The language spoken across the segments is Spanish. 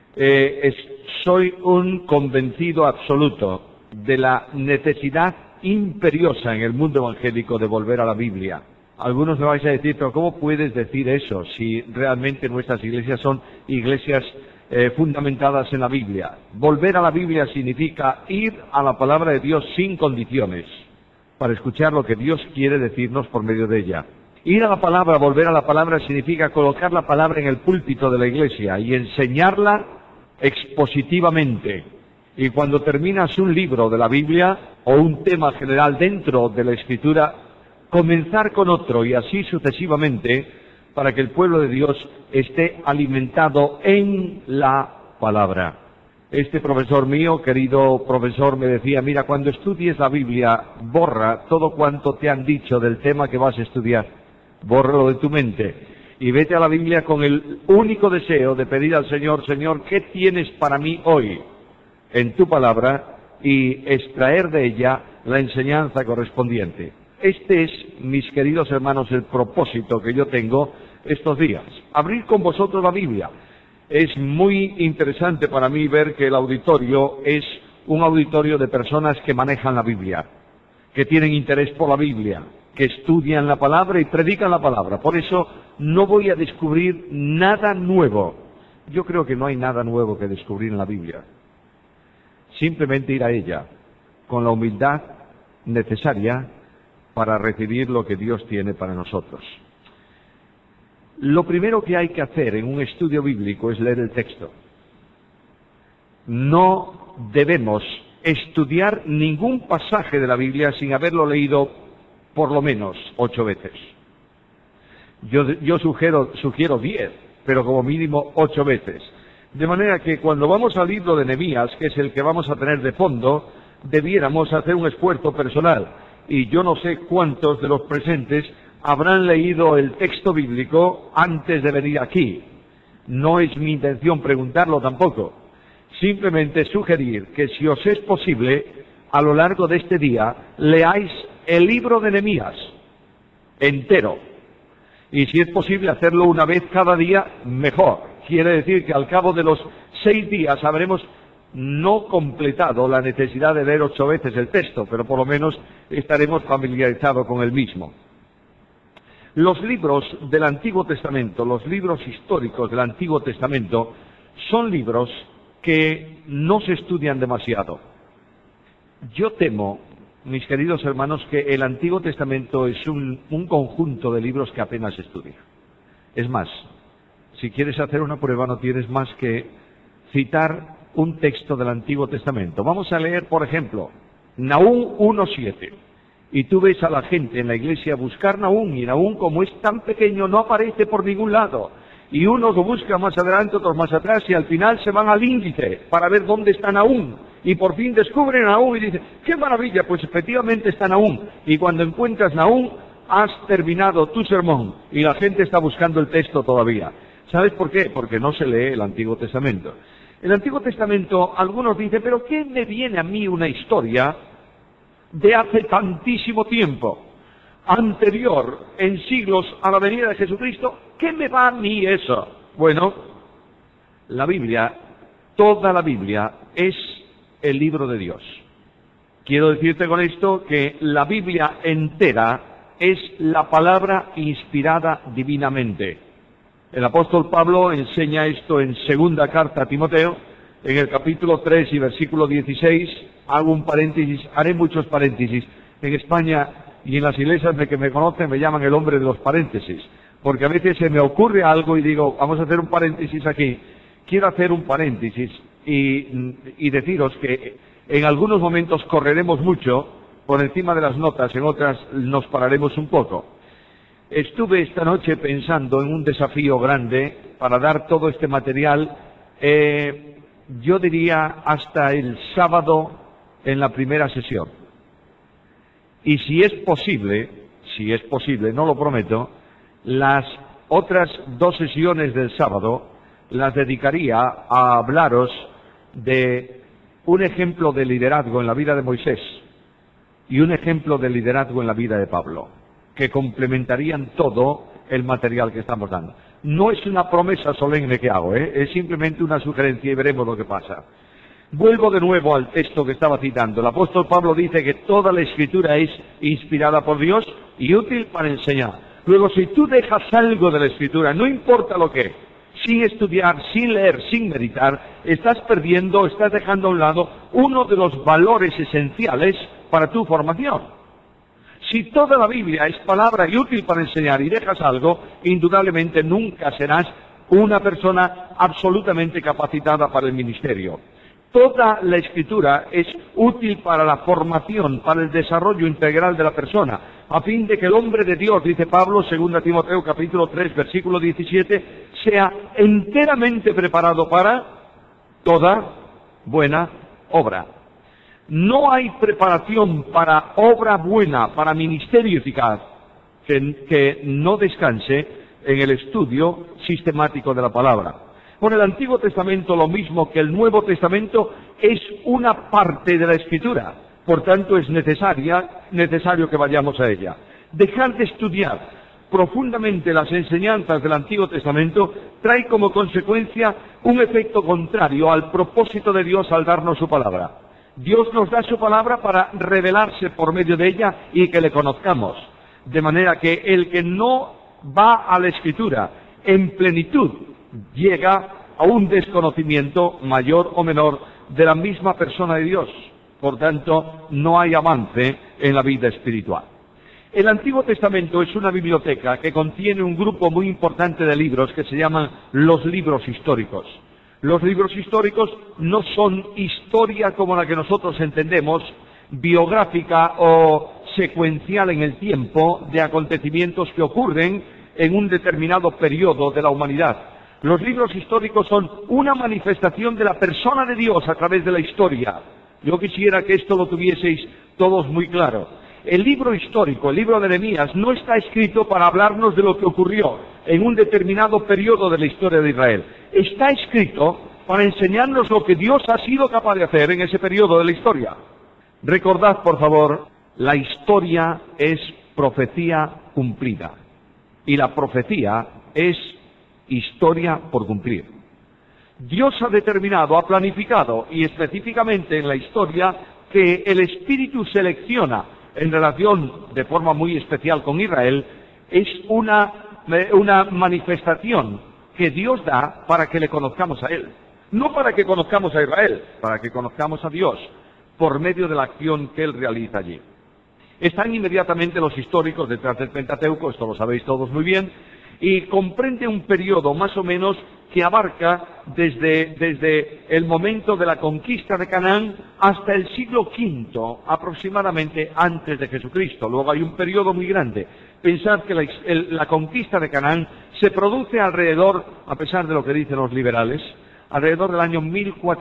Soy un convencido absoluto de la necesidad imperiosa en el mundo evangélico de volver a la Biblia. Algunos me vais a decir, pero ¿cómo puedes decir eso si realmente nuestras iglesias son iglesias fundamentadas en la Biblia? Volver a la Biblia significa ir a la palabra de Dios sin condiciones, para escuchar lo que Dios quiere decirnos por medio de ella. Ir a la palabra, volver a la palabra, significa colocar la palabra en el púlpito de la iglesia y enseñarla expositivamente. Y cuando terminas un libro de la Biblia o un tema general dentro de la Escritura, comenzar con otro y así sucesivamente, para que el pueblo de Dios esté alimentado en la palabra. Este profesor mío, querido profesor, me decía, mira, cuando estudies la Biblia, borra todo cuanto te han dicho del tema que vas a estudiar. Bórralo de tu mente y vete a la Biblia con el único deseo de pedir al Señor, Señor, ¿qué tienes para mí hoy en tu palabra? Y extraer de ella la enseñanza correspondiente. Este es, mis queridos hermanos, el propósito que yo tengo estos días. Abrir con vosotros la Biblia. Es muy interesante para mí ver que el auditorio es un auditorio de personas que manejan la Biblia, que tienen interés por la Biblia, que estudian la palabra y predican la palabra. Por eso no voy a descubrir nada nuevo. Yo creo que no hay nada nuevo que descubrir en la Biblia. Simplemente ir a ella con la humildad necesaria para recibir lo que Dios tiene para nosotros. Lo primero que hay que hacer en un estudio bíblico es leer el texto. No debemos estudiar ningún pasaje de la Biblia sin haberlo leído por lo menos 8 veces. Yo sugiero 10, pero como mínimo 8 veces. De manera que cuando vamos al libro de Nehemías, que es el que vamos a tener de fondo, debiéramos hacer un esfuerzo personal. Y yo no sé cuántos de los presentes habrán leído el texto bíblico antes de venir aquí. No es mi intención preguntarlo tampoco. Simplemente sugerir que si os es posible, a lo largo de este día, leáis el libro de Nehemías entero. Y si es posible hacerlo una vez cada día, mejor. Quiere decir que al cabo de los 6 días habremos no completado la necesidad de leer 8 veces el texto, pero por lo menos estaremos familiarizados con el mismo. Los libros del Antiguo Testamento, los libros históricos del Antiguo Testamento, son libros que no se estudian demasiado. Yo temo, mis queridos hermanos, que el Antiguo Testamento es un conjunto de libros que apenas se estudia. Es más, si quieres hacer una prueba no tienes más que citar un texto del Antiguo Testamento. Vamos a leer, por ejemplo, Nahum 1:7. Y tú ves a la gente en la iglesia buscar Nahum, y Nahum, como es tan pequeño, no aparece por ningún lado. Y unos lo buscan más adelante, otros más atrás, y al final se van al índice para ver dónde está Nahum. Y por fin descubren Nahum y dicen, ¡qué maravilla! Pues efectivamente está Nahum. Y cuando encuentras Nahum, has terminado tu sermón, y la gente está buscando el texto todavía. ¿Sabes por qué? Porque no se lee el Antiguo Testamento. El Antiguo Testamento, algunos dicen, ¿pero qué me viene a mí una historia de hace tantísimo tiempo, anterior, en siglos a la venida de Jesucristo? ¿Qué me va a mí eso? Bueno, la Biblia, toda la Biblia, es el libro de Dios. Quiero decirte con esto que la Biblia entera es la palabra inspirada divinamente. El apóstol Pablo enseña esto en segunda carta a Timoteo, en el capítulo 3 y versículo 16, hago un paréntesis, haré muchos paréntesis. En España y en las iglesias que me conocen me llaman el hombre de los paréntesis, porque a veces se me ocurre algo y digo, vamos a hacer un paréntesis aquí. Quiero hacer un paréntesis y deciros que en algunos momentos correremos mucho por encima de las notas, en otras nos pararemos un poco. Estuve esta noche pensando en un desafío grande para dar todo este material, yo diría hasta el sábado en la primera sesión. Y si es posible, no lo prometo, las otras 2 sesiones del sábado las dedicaría a hablaros de un ejemplo de liderazgo en la vida de Moisés y un ejemplo de liderazgo en la vida de Pablo, que complementarían todo el material que estamos dando. No es una promesa solemne que hago, es simplemente una sugerencia y veremos lo que pasa. Vuelvo de nuevo al texto que estaba citando. El apóstol Pablo dice que toda la Escritura es inspirada por Dios y útil para enseñar. Luego, si tú dejas algo de la Escritura, no importa lo que, sin estudiar, sin leer, sin meditar, estás perdiendo, estás dejando a un lado uno de los valores esenciales para tu formación. Si toda la Biblia es palabra y útil para enseñar y dejas algo, indudablemente nunca serás una persona absolutamente capacitada para el ministerio. Toda la Escritura es útil para la formación, para el desarrollo integral de la persona, a fin de que el hombre de Dios, dice Pablo, 2 Timoteo capítulo 3, versículo 17, sea enteramente preparado para toda buena obra. No hay preparación para obra buena, para ministerio eficaz, que no descanse en el estudio sistemático de la palabra. Con el Antiguo Testamento, lo mismo que el Nuevo Testamento, es una parte de la Escritura. Por tanto, es necesario que vayamos a ella. Dejar de estudiar profundamente las enseñanzas del Antiguo Testamento trae como consecuencia un efecto contrario al propósito de Dios al darnos su palabra. Dios nos da su palabra para revelarse por medio de ella y que le conozcamos. De manera que el que no va a la Escritura en plenitud llega a un desconocimiento mayor o menor de la misma persona de Dios. Por tanto, no hay avance en la vida espiritual. El Antiguo Testamento es una biblioteca que contiene un grupo muy importante de libros que se llaman los libros históricos. Los libros históricos no son historia como la que nosotros entendemos, biográfica o secuencial en el tiempo de acontecimientos que ocurren en un determinado periodo de la humanidad. Los libros históricos son una manifestación de la persona de Dios a través de la historia. Yo quisiera que esto lo tuvieseis todos muy claro. El libro histórico, el libro de Nehemías, no está escrito para hablarnos de lo que ocurrió en un determinado periodo de la historia de Israel. Está escrito para enseñarnos lo que Dios ha sido capaz de hacer en ese periodo de la historia. Recordad, por favor, la historia es profecía cumplida. Y la profecía es historia por cumplir. Dios ha determinado, ha planificado, y específicamente en la historia, que el Espíritu selecciona en relación de forma muy especial con Israel, es una manifestación que Dios da para que le conozcamos a Él. No para que conozcamos a Israel, para que conozcamos a Dios, por medio de la acción que Él realiza allí. Están inmediatamente los históricos detrás del Pentateuco, esto lo sabéis todos muy bien, y comprende un periodo más o menos que abarca desde el momento de la conquista de Canaán hasta el siglo V, aproximadamente antes de Jesucristo. Luego hay un periodo muy grande. Pensad que la conquista de Canaán se produce alrededor, a pesar de lo que dicen los liberales, alrededor del año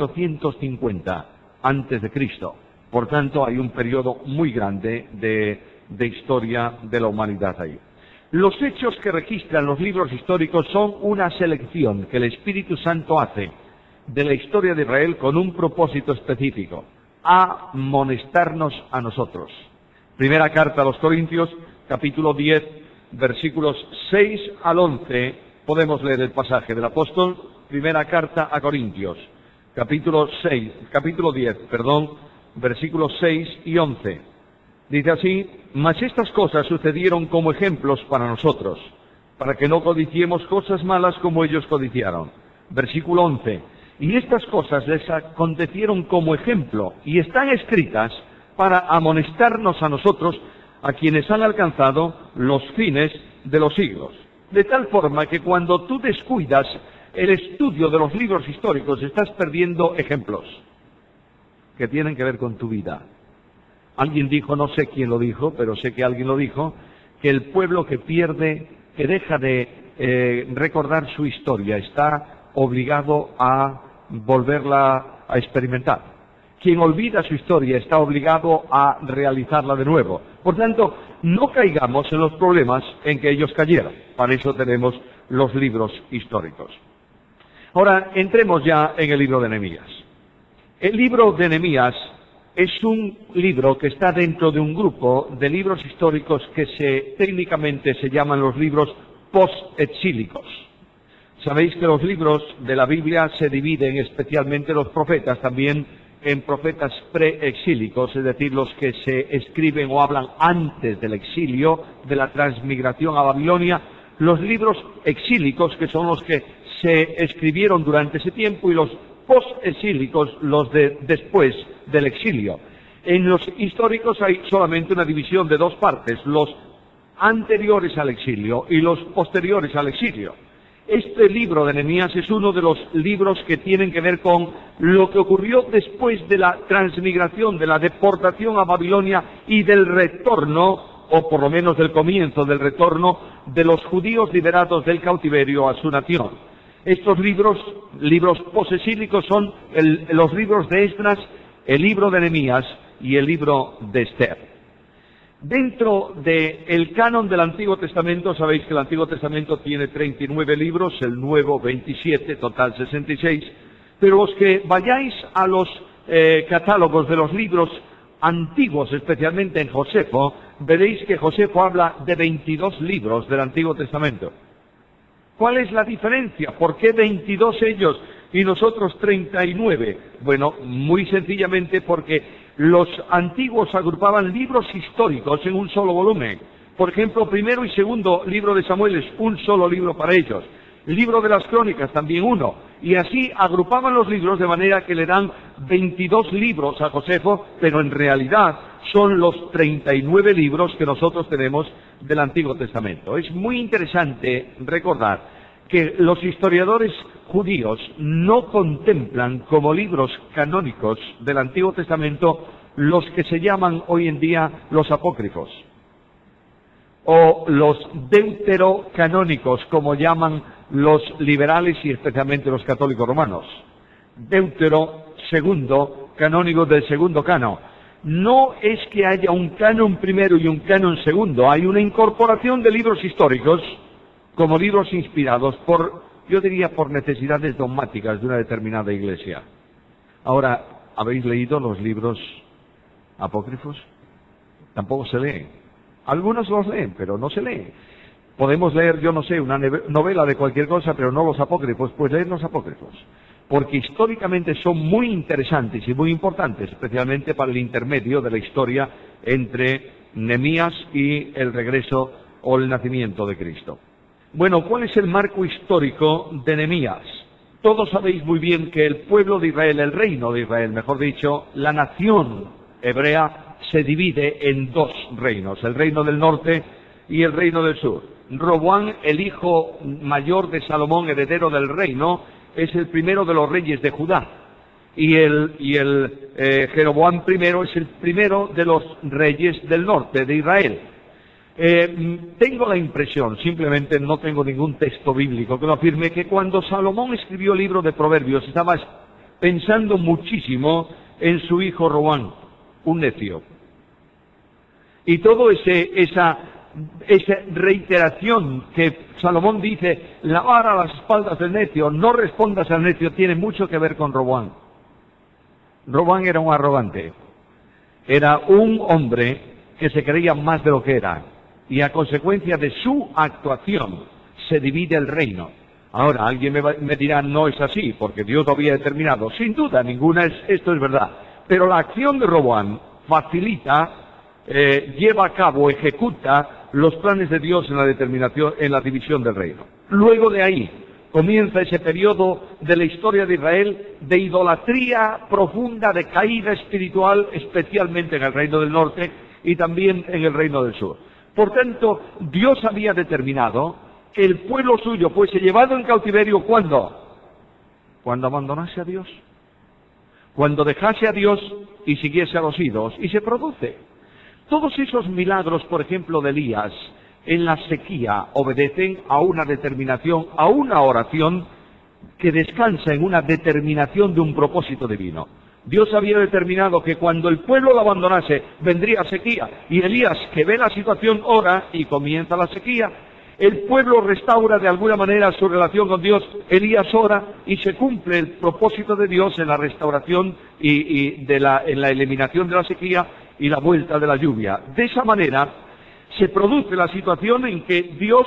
1450 antes de Cristo. Por tanto, hay un periodo muy grande de historia de la humanidad ahí. Los hechos que registran los libros históricos son una selección que el Espíritu Santo hace de la historia de Israel con un propósito específico: amonestarnos a nosotros. Primera carta a los Corintios, capítulo 10, versículos 6 al 11, podemos leer el pasaje del apóstol. Primera carta a Corintios, capítulo 10, versículos 6 y 11. Dice así: mas estas cosas sucedieron como ejemplos para nosotros, para que no codiciemos cosas malas como ellos codiciaron. Versículo 11. Y estas cosas les acontecieron como ejemplo, y están escritas para amonestarnos a nosotros, a quienes han alcanzado los fines de los siglos. De tal forma que cuando tú descuidas el estudio de los libros históricos, estás perdiendo ejemplos que tienen que ver con tu vida. Alguien dijo, no sé quién lo dijo, pero sé que alguien lo dijo, que el pueblo que pierde, que deja de recordar su historia, está obligado a volverla a experimentar. Quien olvida su historia está obligado a realizarla de nuevo. Por tanto, no caigamos en los problemas en que ellos cayeron. Para eso tenemos los libros históricos. Ahora, entremos ya en el libro de Nehemías. El libro de Nehemías es un libro que está dentro de un grupo de libros históricos que técnicamente se llaman los libros post-exílicos. Sabéis que los libros de la Biblia se dividen, especialmente los profetas, también en profetas preexílicos, es decir, los que se escriben o hablan antes del exilio, de la transmigración a Babilonia, los libros exílicos, que son los que se escribieron durante ese tiempo, y los postexílicos, los de después del exilio. En los históricos hay solamente una división de dos partes, los anteriores al exilio y los posteriores al exilio. Este libro de Nehemías es uno de los libros que tienen que ver con lo que ocurrió después de la transmigración, de la deportación a Babilonia y del retorno, o por lo menos del comienzo del retorno, de los judíos liberados del cautiverio a su nación. Estos libros posexílicos, son los libros de Esdras, el libro de Nehemías y el libro de Esther. Dentro del canon del Antiguo Testamento, sabéis que el Antiguo Testamento tiene 39 libros, el Nuevo 27, total 66, pero los que vayáis a los catálogos de los libros antiguos, especialmente en Josefo, veréis que Josefo habla de 22 libros del Antiguo Testamento. ¿Cuál es la diferencia? ¿Por qué 22 ellos y nosotros 39? Bueno, muy sencillamente porque los antiguos agrupaban libros históricos en un solo volumen. Por ejemplo, primero y segundo libro de Samuel es un solo libro para ellos. El libro de las Crónicas también uno. Y así agrupaban los libros de manera que le dan 22 libros a Josefo, pero en realidad son los 39 libros que nosotros tenemos del Antiguo Testamento. Es muy interesante recordar que los historiadores judíos no contemplan como libros canónicos del Antiguo Testamento los que se llaman hoy en día los apócrifos, o los deuterocanónicos, como llaman los liberales y especialmente los católicos romanos. Deutero, segundo, canónico del segundo canon. No es que haya un canon primero y un canon segundo, hay una incorporación de libros históricos como libros inspirados yo diría, por necesidades dogmáticas de una determinada iglesia. Ahora, ¿habéis leído los libros apócrifos? Tampoco se leen. Algunos los leen, pero no se leen. Podemos leer, yo no sé, una novela de cualquier cosa, pero no los apócrifos. Pues leer los apócrifos, porque históricamente son muy interesantes y muy importantes, especialmente para el intermedio de la historia entre Nehemías y el regreso o el nacimiento de Cristo. Bueno, ¿cuál es el marco histórico de Nehemías? Todos sabéis muy bien que el pueblo de Israel, el reino de Israel, mejor dicho, la nación hebrea, se divide en dos reinos, el reino del norte y el reino del sur. Roboam, el hijo mayor de Salomón, heredero del reino, es el primero de los reyes de Judá. Y Jeroboam I es el primero de los reyes del norte de Israel. Tengo la impresión, simplemente no tengo ningún texto bíblico que lo afirme, que cuando Salomón escribió el libro de Proverbios estaba pensando muchísimo en su hijo Roboam, un necio. Y todo esa reiteración que Salomón dice, lavar a las espaldas del necio, no respondas al necio, tiene mucho que ver con Roboam. Roboam era un arrogante, era un hombre que se creía más de lo que era, y a consecuencia de su actuación se divide el reino. Ahora, alguien me dirá, no es así, porque Dios lo había determinado. Sin duda ninguna, esto es verdad. Pero la acción de Roboam facilita, lleva a cabo, ejecuta los planes de Dios en la división del reino. Luego de ahí comienza ese periodo de la historia de Israel de idolatría profunda, de caída espiritual, especialmente en el reino del norte y también en el reino del sur. Por tanto, Dios había determinado que el pueblo suyo fuese llevado en cautiverio, ¿cuándo? Cuando abandonase a Dios, cuando dejase a Dios y siguiese a los ídolos, y se produce. Todos esos milagros, por ejemplo, de Elías, en la sequía, obedecen a una determinación, a una oración que descansa en una determinación de un propósito divino. Dios había determinado que cuando el pueblo lo abandonase, vendría sequía. Y Elías, que ve la situación, ora y comienza la sequía. El pueblo restaura de alguna manera su relación con Dios. Elías ora y se cumple el propósito de Dios en la restauración y en la eliminación de la sequía y la vuelta de la lluvia. De esa manera se produce la situación en que Dios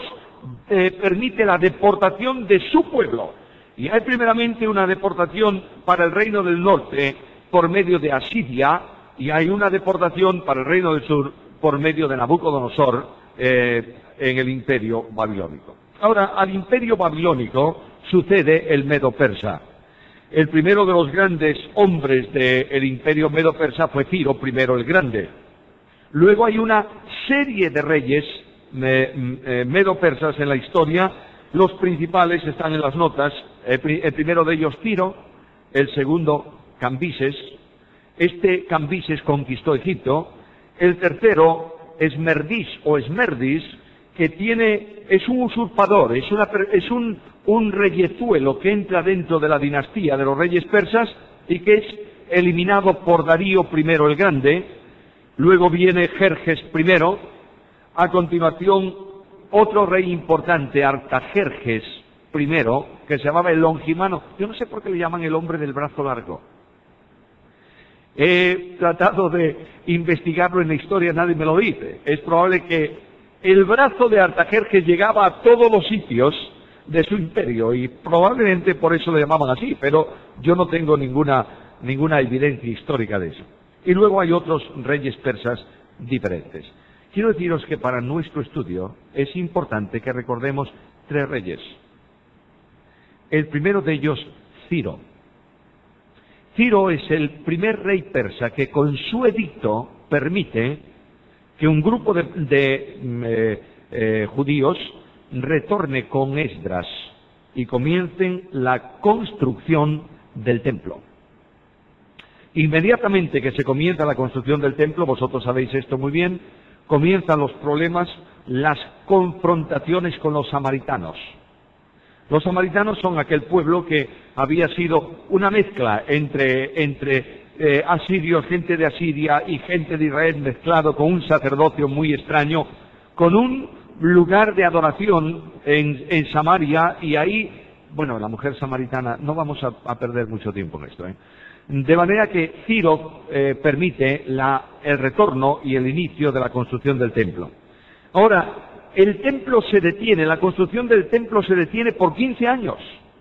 permite la deportación de su pueblo. Y hay primeramente una deportación para el reino del norte por medio de Asiria, y hay una deportación para el reino del sur por medio de Nabucodonosor en el imperio babilónico. Ahora, al imperio babilónico sucede el medo-persa. El primero de los grandes hombres del imperio medo-persa fue Ciro I el Grande. Luego hay una serie de reyes medo-persas en la historia. Los principales están en las notas. El primero de ellos Ciro, el segundo Cambises. Este Cambises conquistó Egipto. El tercero Esmerdis o Esmerdis, que es un usurpador, es un reyezuelo que entra dentro de la dinastía de los reyes persas y que es eliminado por Darío I el Grande. Luego viene Jerjes I. A continuación, otro rey importante, Artajerjes I, que se llamaba el Longimano. Yo no sé por qué le llaman el hombre del brazo largo. He tratado de investigarlo en la historia, nadie me lo dice. Es probable que el brazo de Artajerjes llegaba a todos los sitios de su imperio y probablemente por eso le llamaban así, pero yo no tengo ninguna evidencia histórica de eso. Y luego hay otros reyes persas diferentes. Quiero deciros que para nuestro estudio es importante que recordemos tres reyes. El primero de ellos, Ciro. Ciro es el primer rey persa que con su edicto permite que un grupo de judíos retorne con Esdras y comiencen la construcción del templo. Inmediatamente que se comienza la construcción del templo, vosotros sabéis esto muy bien, comienzan los problemas, las confrontaciones con los samaritanos. Los samaritanos son aquel pueblo que había sido una mezcla entre asirios, gente de Asiria y gente de Israel, mezclado con un sacerdocio muy extraño, con un lugar de adoración en Samaria, y ahí, bueno, la mujer samaritana, no vamos a perder mucho tiempo en esto, De manera que Ciro permite el retorno y el inicio de la construcción del templo. Ahora, el templo se detiene, la construcción del templo se detiene por 15 años,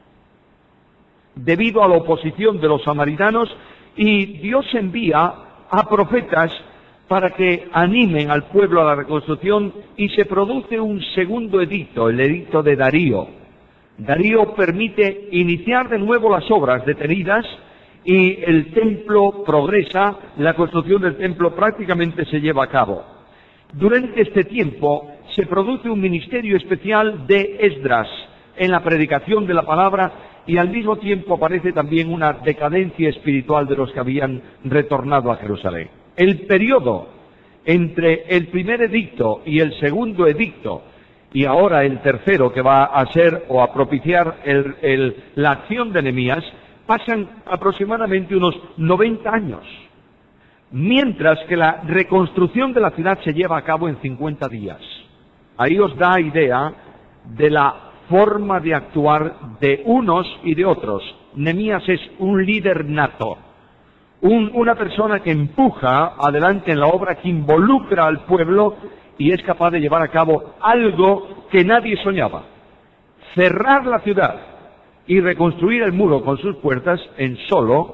debido a la oposición de los samaritanos, y Dios envía a profetas para que animen al pueblo a la reconstrucción, y se produce un segundo edicto, el edicto de Darío. Darío permite iniciar de nuevo las obras detenidas, y el templo progresa, la construcción del templo prácticamente se lleva a cabo. Durante este tiempo se produce un ministerio especial de Esdras en la predicación de la palabra, y al mismo tiempo aparece también una decadencia espiritual de los que habían retornado a Jerusalén. El periodo entre el primer edicto y el segundo edicto, y ahora el tercero que va a ser o a propiciar la acción de Nehemías, pasan aproximadamente unos 90 años, mientras que la reconstrucción de la ciudad se lleva a cabo en 50 días. Ahí os da idea de la forma de actuar de unos y de otros. Nehemías es un líder nato, una persona que empuja adelante en la obra, que involucra al pueblo y es capaz de llevar a cabo algo que nadie soñaba: cerrar la ciudad y reconstruir el muro con sus puertas en solo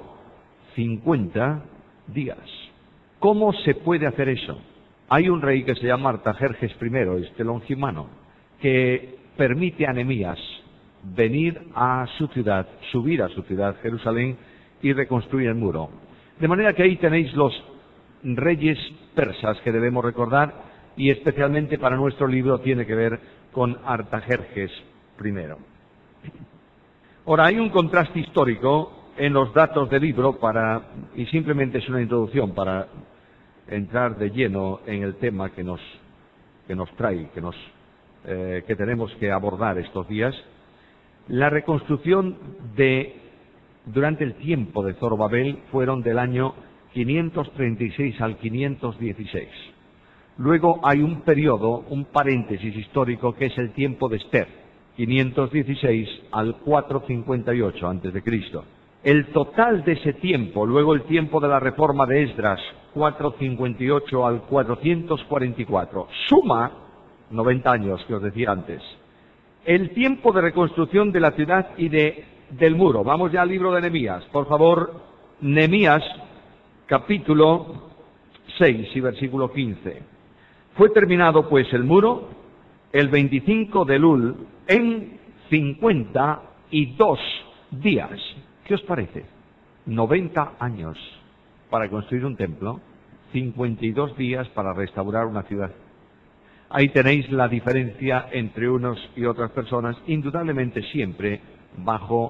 50 días. ¿Cómo se puede hacer eso? Hay un rey que se llama Artajerjes I, este Longimano, que permite a Nehemías venir a su ciudad, subir a su ciudad, Jerusalén, y reconstruir el muro. De manera que ahí tenéis los reyes persas que debemos recordar, y especialmente para nuestro libro tiene que ver con Artajerjes I. Ahora, hay un contraste histórico en los datos del libro, y simplemente es una introducción para entrar de lleno en el tema que nos trae, que tenemos que abordar estos días. La reconstrucción durante el tiempo de Zorobabel fueron del año 536 al 516. Luego hay un periodo, un paréntesis histórico, que es el tiempo de Esther, 516 al 458 a.C. El total de ese tiempo, luego el tiempo de la reforma de Esdras, 458 al 444, suma 90 años que os decía antes. el tiempo de reconstrucción de la ciudad y del muro. Vamos ya al libro de Nehemías. Por favor, Nehemías, capítulo 6 y versículo 15. Fue terminado pues el muro el 25 de Elul en 52 días. ¿Qué os parece? 90 años para construir un templo, 52 días para restaurar una ciudad. Ahí tenéis la diferencia entre unos y otras personas, indudablemente siempre bajo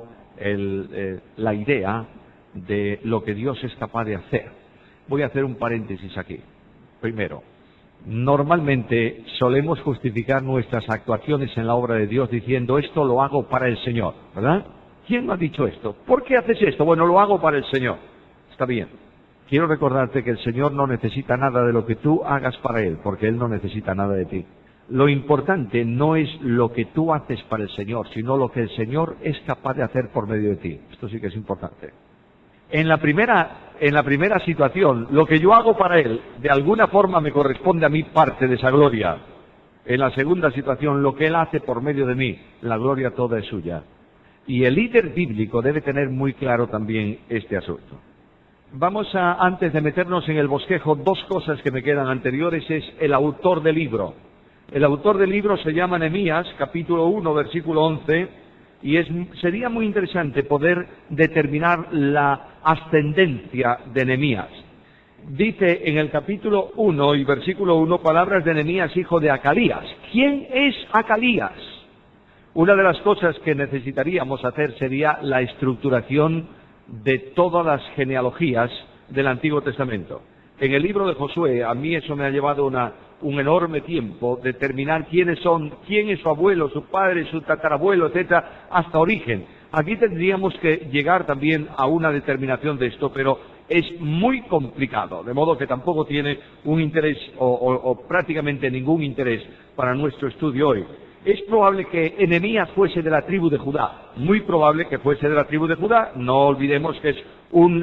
la idea de lo que Dios es capaz de hacer. Voy a hacer un paréntesis aquí. Primero, normalmente solemos justificar nuestras actuaciones en la obra de Dios diciendo esto lo hago para el Señor, ¿verdad? ¿Quién me ha dicho esto? ¿Por qué haces esto? Bueno, lo hago para el Señor. Está bien. Quiero recordarte que el Señor no necesita nada de lo que tú hagas para Él, porque Él no necesita nada de ti. Lo importante no es lo que tú haces para el Señor, sino lo que el Señor es capaz de hacer por medio de ti. Esto sí que es importante. En la primera situación, lo que yo hago para Él, de alguna forma me corresponde a mí parte de esa gloria. En la segunda situación, lo que Él hace por medio de mí, la gloria toda es suya. Y el líder bíblico debe tener muy claro también este asunto. Vamos a, antes de meternos en el bosquejo, dos cosas que me quedan anteriores, es el autor del libro. El autor del libro se llama Nehemías, capítulo 1, versículo 11, y sería muy interesante poder determinar la ascendencia de Nehemías. Dice en el capítulo 1 y versículo 1, palabras de Nehemías, hijo de Acalías. ¿Quién es Acalías? Una de las cosas que necesitaríamos hacer sería la estructuración de todas las genealogías del Antiguo Testamento. En el libro de Josué, a mí eso me ha llevado un enorme tiempo determinar quiénes son, quién es su abuelo, su padre, su tatarabuelo, etcétera, hasta origen. Aquí tendríamos que llegar también a una determinación de esto, pero es muy complicado, de modo que tampoco tiene un interés o prácticamente ningún interés para nuestro estudio hoy. Es probable que Nehemías fuese de la tribu de Judá, muy probable que fuese de la tribu de Judá. No olvidemos que es un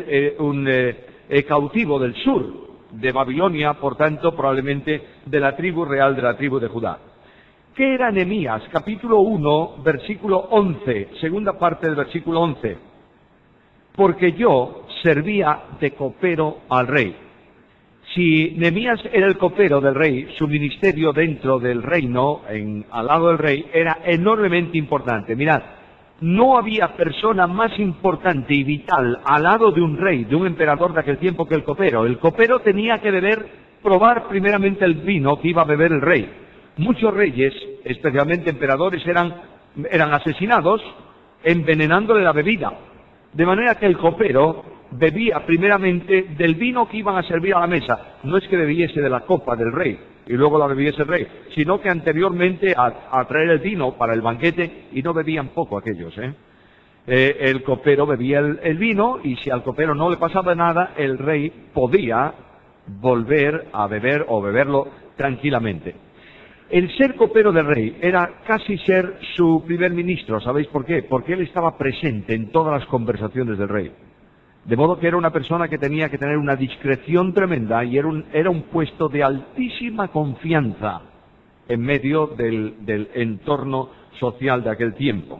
cautivo del sur de Babilonia, por tanto probablemente de la tribu real de la tribu de Judá. ¿Qué era Nehemías? Capítulo 1, versículo 11, segunda parte del versículo 11. Porque yo servía de copero al rey. Si Nehemías era el copero del rey, su ministerio dentro del reino, al lado del rey, era enormemente importante. Mirad, no había persona más importante y vital al lado de un rey, de un emperador de aquel tiempo que el copero. El copero tenía que probar primeramente el vino que iba a beber el rey. Muchos reyes, especialmente emperadores, eran asesinados envenenándole la bebida. De manera que el copero bebía primeramente del vino que iban a servir a la mesa. No es que bebiese de la copa del rey y luego la bebiese el rey, sino que anteriormente a traer el vino para el banquete, y no bebían poco aquellos, el copero bebía el vino, y si al copero no le pasaba nada, el rey podía volver a beber o beberlo tranquilamente. El ser copero del rey era casi ser su primer ministro. ¿Sabéis por qué? Porque él estaba presente en todas las conversaciones del rey. De modo que era una persona que tenía que tener una discreción tremenda, y era un puesto de altísima confianza en medio del entorno social de aquel tiempo.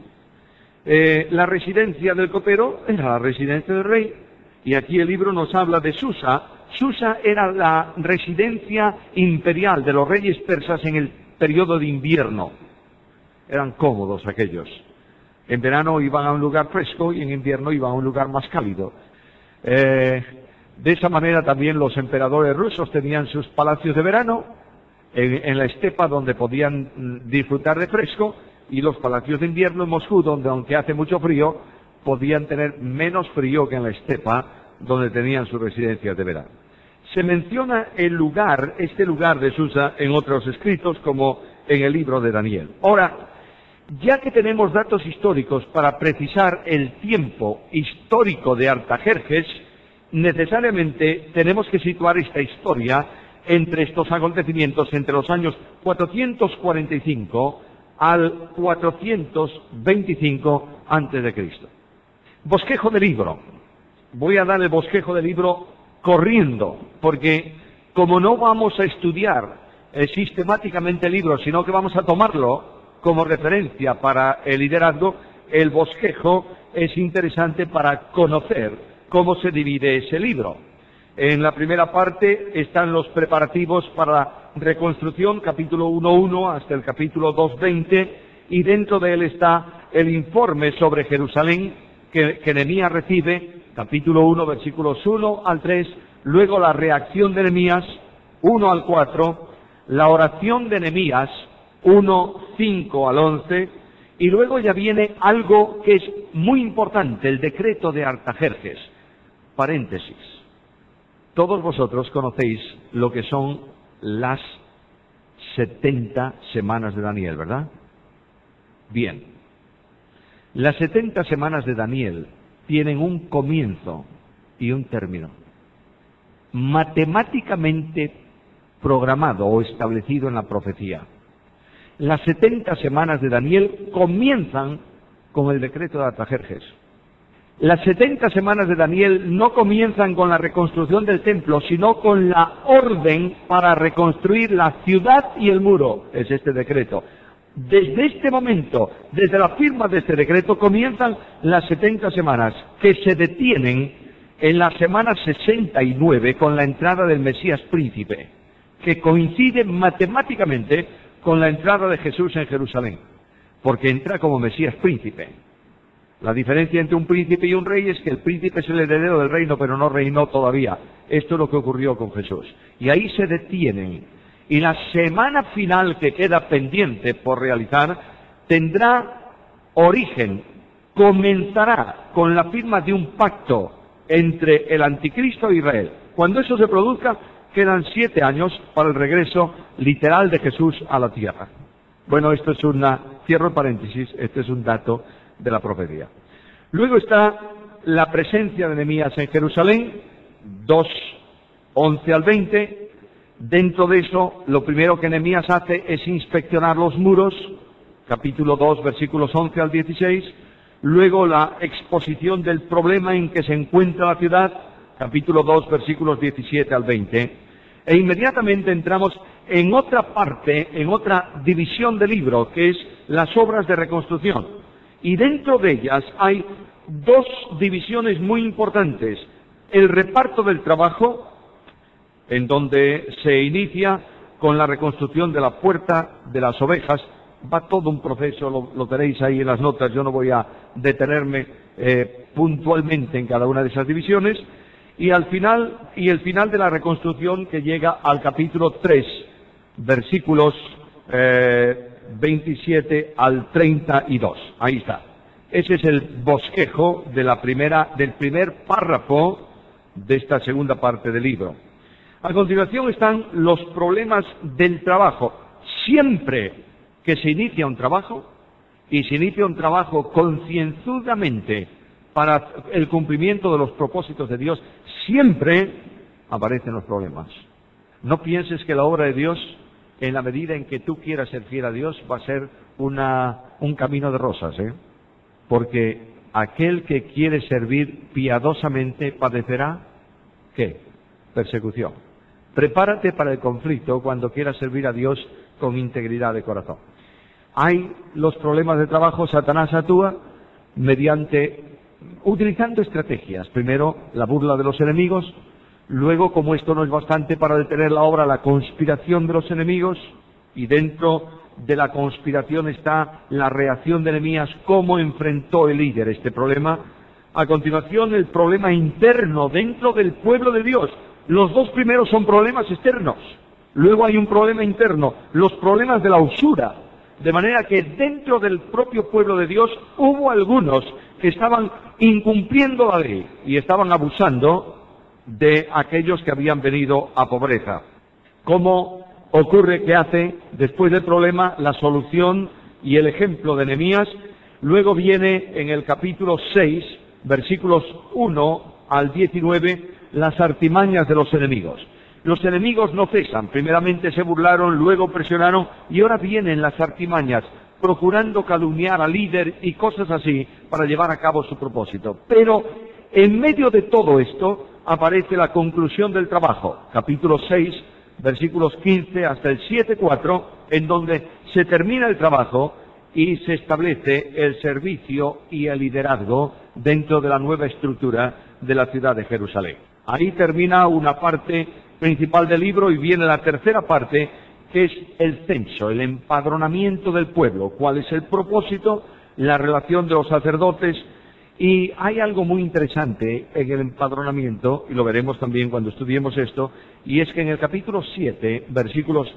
La residencia del copero era la residencia del rey, y aquí el libro nos habla de Susa. Susa era la residencia imperial de los reyes persas en el periodo de invierno. Eran cómodos aquellos. En verano iban a un lugar fresco y en invierno iban a un lugar más cálido. De esa manera también los emperadores rusos tenían sus palacios de verano en la estepa, donde podían disfrutar de fresco, y los palacios de invierno en Moscú, donde aunque hace mucho frío, podían tener menos frío que en la estepa, donde tenían sus residencias de verano. Se menciona este lugar de Susa en otros escritos, como en el libro de Daniel. Ahora, ya que tenemos datos históricos para precisar el tiempo histórico de Artajerjes, necesariamente tenemos que situar esta historia entre estos acontecimientos, entre los años 445 al 425 a.C. Bosquejo del libro. Voy a dar el bosquejo del libro corriendo, porque como no vamos a estudiar sistemáticamente el libro, sino que vamos a tomarlo como referencia para el liderazgo, el bosquejo es interesante para conocer cómo se divide ese libro. En la primera parte están los preparativos para la reconstrucción, capítulo 1.1 hasta el capítulo 2.20, y dentro de él está el informe sobre Jerusalén que Nehemías recibe, capítulo 1, versículos 1 al 3, luego la reacción de Nehemías, 1 al 4, la oración de Nehemías, 1, 5 al 11, y luego ya viene algo que es muy importante, el decreto de Artajerjes. Paréntesis. Todos vosotros conocéis lo que son las 70 semanas de Daniel, ¿verdad? Bien. Las 70 semanas de Daniel tienen un comienzo y un término, matemáticamente programado o establecido en la profecía. Las 70 semanas de Daniel comienzan con el decreto de Artajerjes. Las 70 semanas de Daniel no comienzan con la reconstrucción del templo, sino con la orden para reconstruir la ciudad y el muro. Es este decreto. Desde este momento, desde la firma de este decreto, comienzan las 70 semanas, que se detienen en la semana 69 con la entrada del Mesías príncipe, que coincide matemáticamente con la entrada de Jesús en Jerusalén, porque entra como Mesías príncipe. La diferencia entre un príncipe y un rey es que el príncipe es el heredero del reino, pero no reinó todavía. Esto es lo que ocurrió con Jesús. Y ahí se detienen. Y la semana final que queda pendiente por realizar tendrá origen, comenzará con la firma de un pacto entre el anticristo e Israel. Cuando eso se produzca, quedan 7 años para el regreso literal de Jesús a la tierra. Bueno, esto es cierro el paréntesis, este es un dato de la profecía. Luego está la presencia de Nehemías en Jerusalén, 2:11 al 20. Dentro de eso, lo primero que Nehemías hace es inspeccionar los muros, capítulo 2, versículos 11 al 16. Luego la exposición del problema en que se encuentra la ciudad, capítulo 2, versículos 17 al 20. E inmediatamente entramos en otra parte, en otra división del libro, que es las obras de reconstrucción. Y dentro de ellas hay 2 divisiones muy importantes. El reparto del trabajo, en donde se inicia con la reconstrucción de la puerta de las ovejas. Va todo un proceso, lo tenéis ahí en las notas, yo no voy a detenerme puntualmente en cada una de esas divisiones. Y el final de la reconstrucción, que llega al capítulo 3, versículos 27 al 32. Ahí está. Ese es el bosquejo de del primer párrafo de esta segunda parte del libro. A continuación están los problemas del trabajo. Siempre que se inicia un trabajo, y se inicia un trabajo concienzudamente para el cumplimiento de los propósitos de Dios, siempre aparecen los problemas. No pienses que la obra de Dios, en la medida en que tú quieras ser fiel a Dios, va a ser un camino de rosas, porque aquel que quiere servir piadosamente padecerá, ¿qué? Persecución. Prepárate para el conflicto cuando quieras servir a Dios con integridad de corazón. Hay los problemas de trabajo. Satanás actúa utilizando estrategias. Primero, la burla de los enemigos. Luego, como esto no es bastante para detener la obra, la conspiración de los enemigos. Y dentro de la conspiración está la reacción de Nehemías, cómo enfrentó el líder este problema. A continuación, el problema interno dentro del pueblo de Dios. Los 2 primeros son problemas externos. Luego hay un problema interno, los problemas de la usura. De manera que dentro del propio pueblo de Dios hubo algunos que estaban incumpliendo la ley y estaban abusando de aquellos que habían venido a pobreza. ¿Cómo ocurre que hace, después del problema, la solución y el ejemplo de Nehemías? Luego viene en el capítulo 6, versículos 1 al 19, las artimañas de los enemigos. Los enemigos no cesan, primeramente se burlaron, luego presionaron, y ahora vienen las artimañas, procurando calumniar al líder y cosas así, para llevar a cabo su propósito. Pero en medio de todo esto aparece la conclusión del trabajo, capítulo 6, versículos 15 hasta el 7:4, en donde se termina el trabajo y se establece el servicio y el liderazgo dentro de la nueva estructura de la ciudad de Jerusalén. Ahí termina una parte principal del libro y viene la tercera parte, que es el censo, el empadronamiento del pueblo. ¿Cuál es el propósito? La relación de los sacerdotes. Y hay algo muy interesante en el empadronamiento, y lo veremos también cuando estudiemos esto, y es que en el capítulo 7, versículos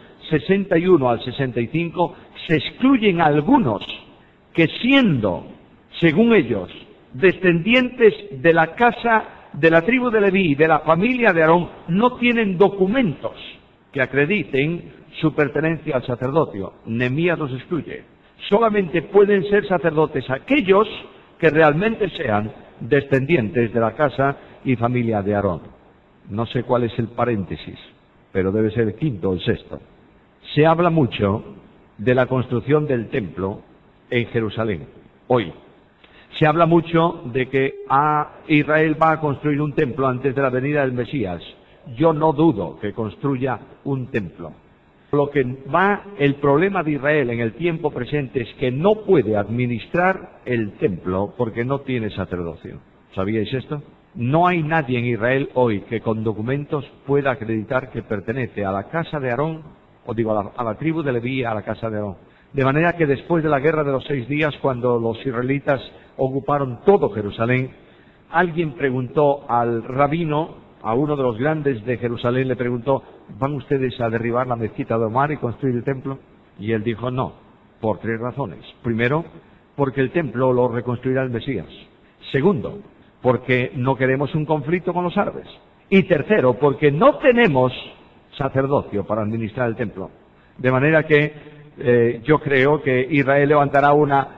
61 al 65, se excluyen algunos que siendo, según ellos, descendientes de la casa de la tribu de Leví, de la familia de Aarón, no tienen documentos que acrediten su pertenencia al sacerdocio. Nehemías los excluye. Solamente pueden ser sacerdotes aquellos que realmente sean descendientes de la casa y familia de Aarón. No sé cuál es el paréntesis, pero debe ser el quinto o el sexto. Se habla mucho de la construcción del templo en Jerusalén, hoy. Se habla mucho de que Israel va a construir un templo antes de la venida del Mesías. Yo no dudo que construya un templo. Lo que el problema de Israel en el tiempo presente es que no puede administrar el templo porque no tiene sacerdocio. ¿Sabíais esto? No hay nadie en Israel hoy que con documentos pueda acreditar que pertenece a la casa de Aarón, a la tribu de Leví, a la casa de Aarón. De manera que después de la guerra de los 6 días, cuando los israelitas ocuparon todo Jerusalén, alguien preguntó al rabino, a uno de los grandes de Jerusalén, le preguntó: ¿van ustedes a derribar la mezquita de Omar y construir el templo? Y él dijo: no, por 3 razones. Primero, porque el templo lo reconstruirá el Mesías. Segundo, porque no queremos un conflicto con los árabes. Y tercero, porque no tenemos sacerdocio para administrar el templo. De manera que yo creo que Israel levantará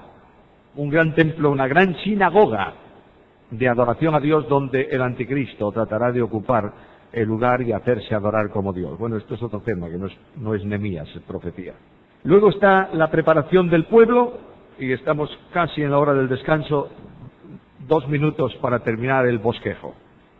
un gran templo, una gran sinagoga de adoración a Dios, donde el anticristo tratará de ocupar el lugar y hacerse adorar como Dios. Bueno, esto es otro tema, que no es Nehemías, es profecía. Luego está la preparación del pueblo, y estamos casi en la hora del descanso, 2 minutos para terminar el bosquejo.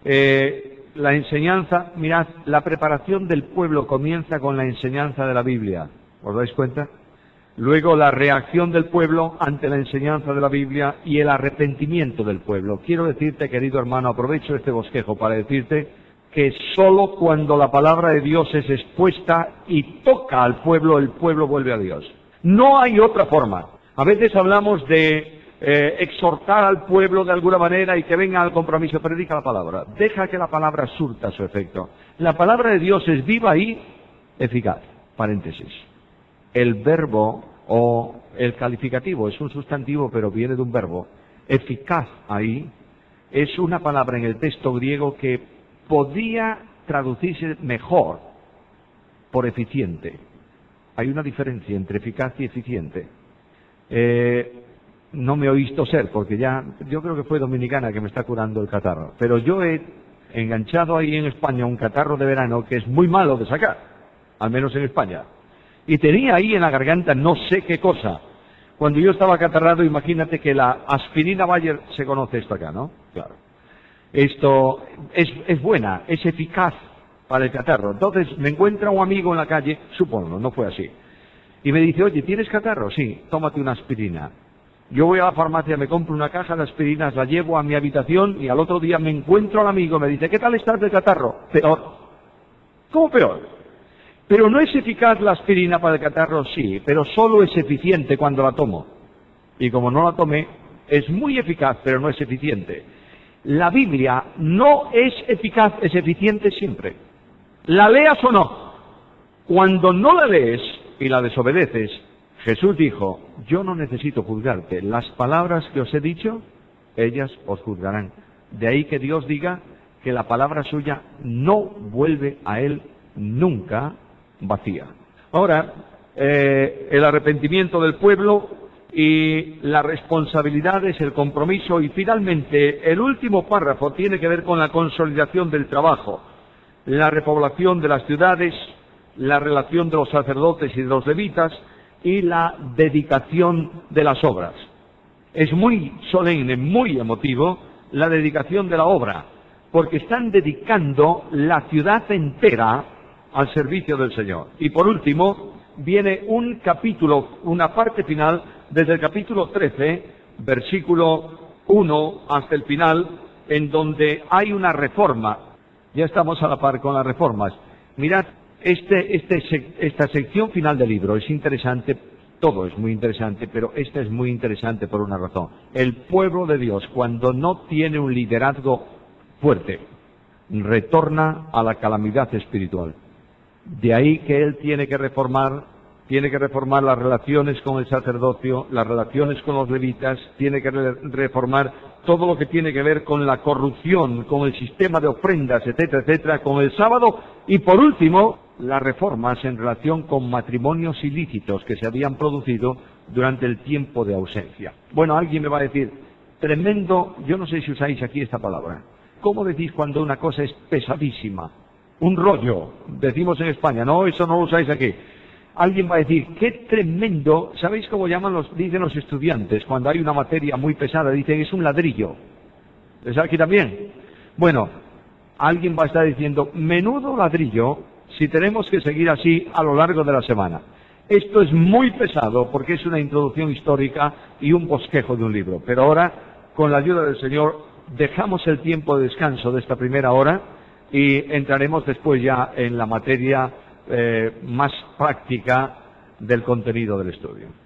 La enseñanza, mirad, la preparación del pueblo comienza con la enseñanza de la Biblia. ¿Os dais cuenta? Luego la reacción del pueblo ante la enseñanza de la Biblia y el arrepentimiento del pueblo. Quiero decirte, querido hermano, aprovecho este bosquejo para decirte que sólo cuando la palabra de Dios es expuesta y toca al pueblo, el pueblo vuelve a Dios. No hay otra forma. A veces hablamos de exhortar al pueblo de alguna manera y que venga al compromiso. Predica la palabra. Deja que la palabra surta su efecto. La palabra de Dios es viva y eficaz. Paréntesis. El verbo o el calificativo es un sustantivo, pero viene de un verbo. Eficaz ahí es una palabra en el texto griego que podría traducirse mejor por eficiente. Hay una diferencia entre eficaz y eficiente. No me oís toser, porque yo creo que fue Dominicana que me está curando el catarro. Pero yo he enganchado ahí en España un catarro de verano que es muy malo de sacar, al menos en España. Y tenía ahí en la garganta no sé qué cosa. Cuando yo estaba acatarrado, imagínate que la aspirina Bayer, se conoce esto acá, ¿no? Claro. Esto es buena, es eficaz para el catarro. Entonces me encuentra un amigo en la calle, supongo, no fue así, y me dice: oye, ¿tienes catarro? Sí, tómate una aspirina. Yo voy a la farmacia, me compro una caja de aspirinas, la llevo a mi habitación y al otro día me encuentro al amigo y me dice: ¿qué tal estás de catarro? Peor. ¿Cómo peor? Pero no es eficaz la aspirina para el catarro, sí, pero solo es eficiente cuando la tomo. Y como no la tomé, es muy eficaz, pero no es eficiente. La Biblia no es eficaz, es eficiente siempre. La leas o no. Cuando no la lees y la desobedeces, Jesús dijo: yo no necesito juzgarte, las palabras que os he dicho, ellas os juzgarán. De ahí que Dios diga que la palabra suya no vuelve a él nunca vacía. Ahora, el arrepentimiento del pueblo y las responsabilidades, el compromiso, y finalmente el último párrafo tiene que ver con la consolidación del trabajo, la repoblación de las ciudades, la relación de los sacerdotes y de los levitas, y la dedicación de las obras. Es muy solemne, muy emotivo, la dedicación de la obra, porque están dedicando la ciudad entera al servicio del Señor. Y por último, viene un capítulo, una parte final, desde el capítulo 13, versículo 1 hasta el final, en donde hay una reforma. Ya estamos a la par con las reformas. Mirad, esta sección final del libro es interesante, todo es muy interesante, pero esta es muy interesante por una razón. El pueblo de Dios, cuando no tiene un liderazgo fuerte, retorna a la calamidad espiritual. De ahí que él tiene que reformar las relaciones con el sacerdocio, las relaciones con los levitas, tiene que reformar todo lo que tiene que ver con la corrupción, con el sistema de ofrendas, etcétera, etcétera, con el sábado, y por último, las reformas en relación con matrimonios ilícitos que se habían producido durante el tiempo de ausencia. Bueno, alguien me va a decir, tremendo, yo no sé si usáis aquí esta palabra. ¿Cómo decís cuando una cosa es pesadísima? Un rollo, decimos en España, no, eso no lo usáis aquí. Alguien va a decir, qué tremendo, ¿sabéis cómo dicen los estudiantes cuando hay una materia muy pesada? Dicen, es un ladrillo. ¿Es aquí también? Bueno, alguien va a estar diciendo, menudo ladrillo, si tenemos que seguir así a lo largo de la semana. Esto es muy pesado porque es una introducción histórica y un bosquejo de un libro. Pero ahora, con la ayuda del Señor, dejamos el tiempo de descanso de esta primera hora y entraremos después ya en la materia más práctica del contenido del estudio.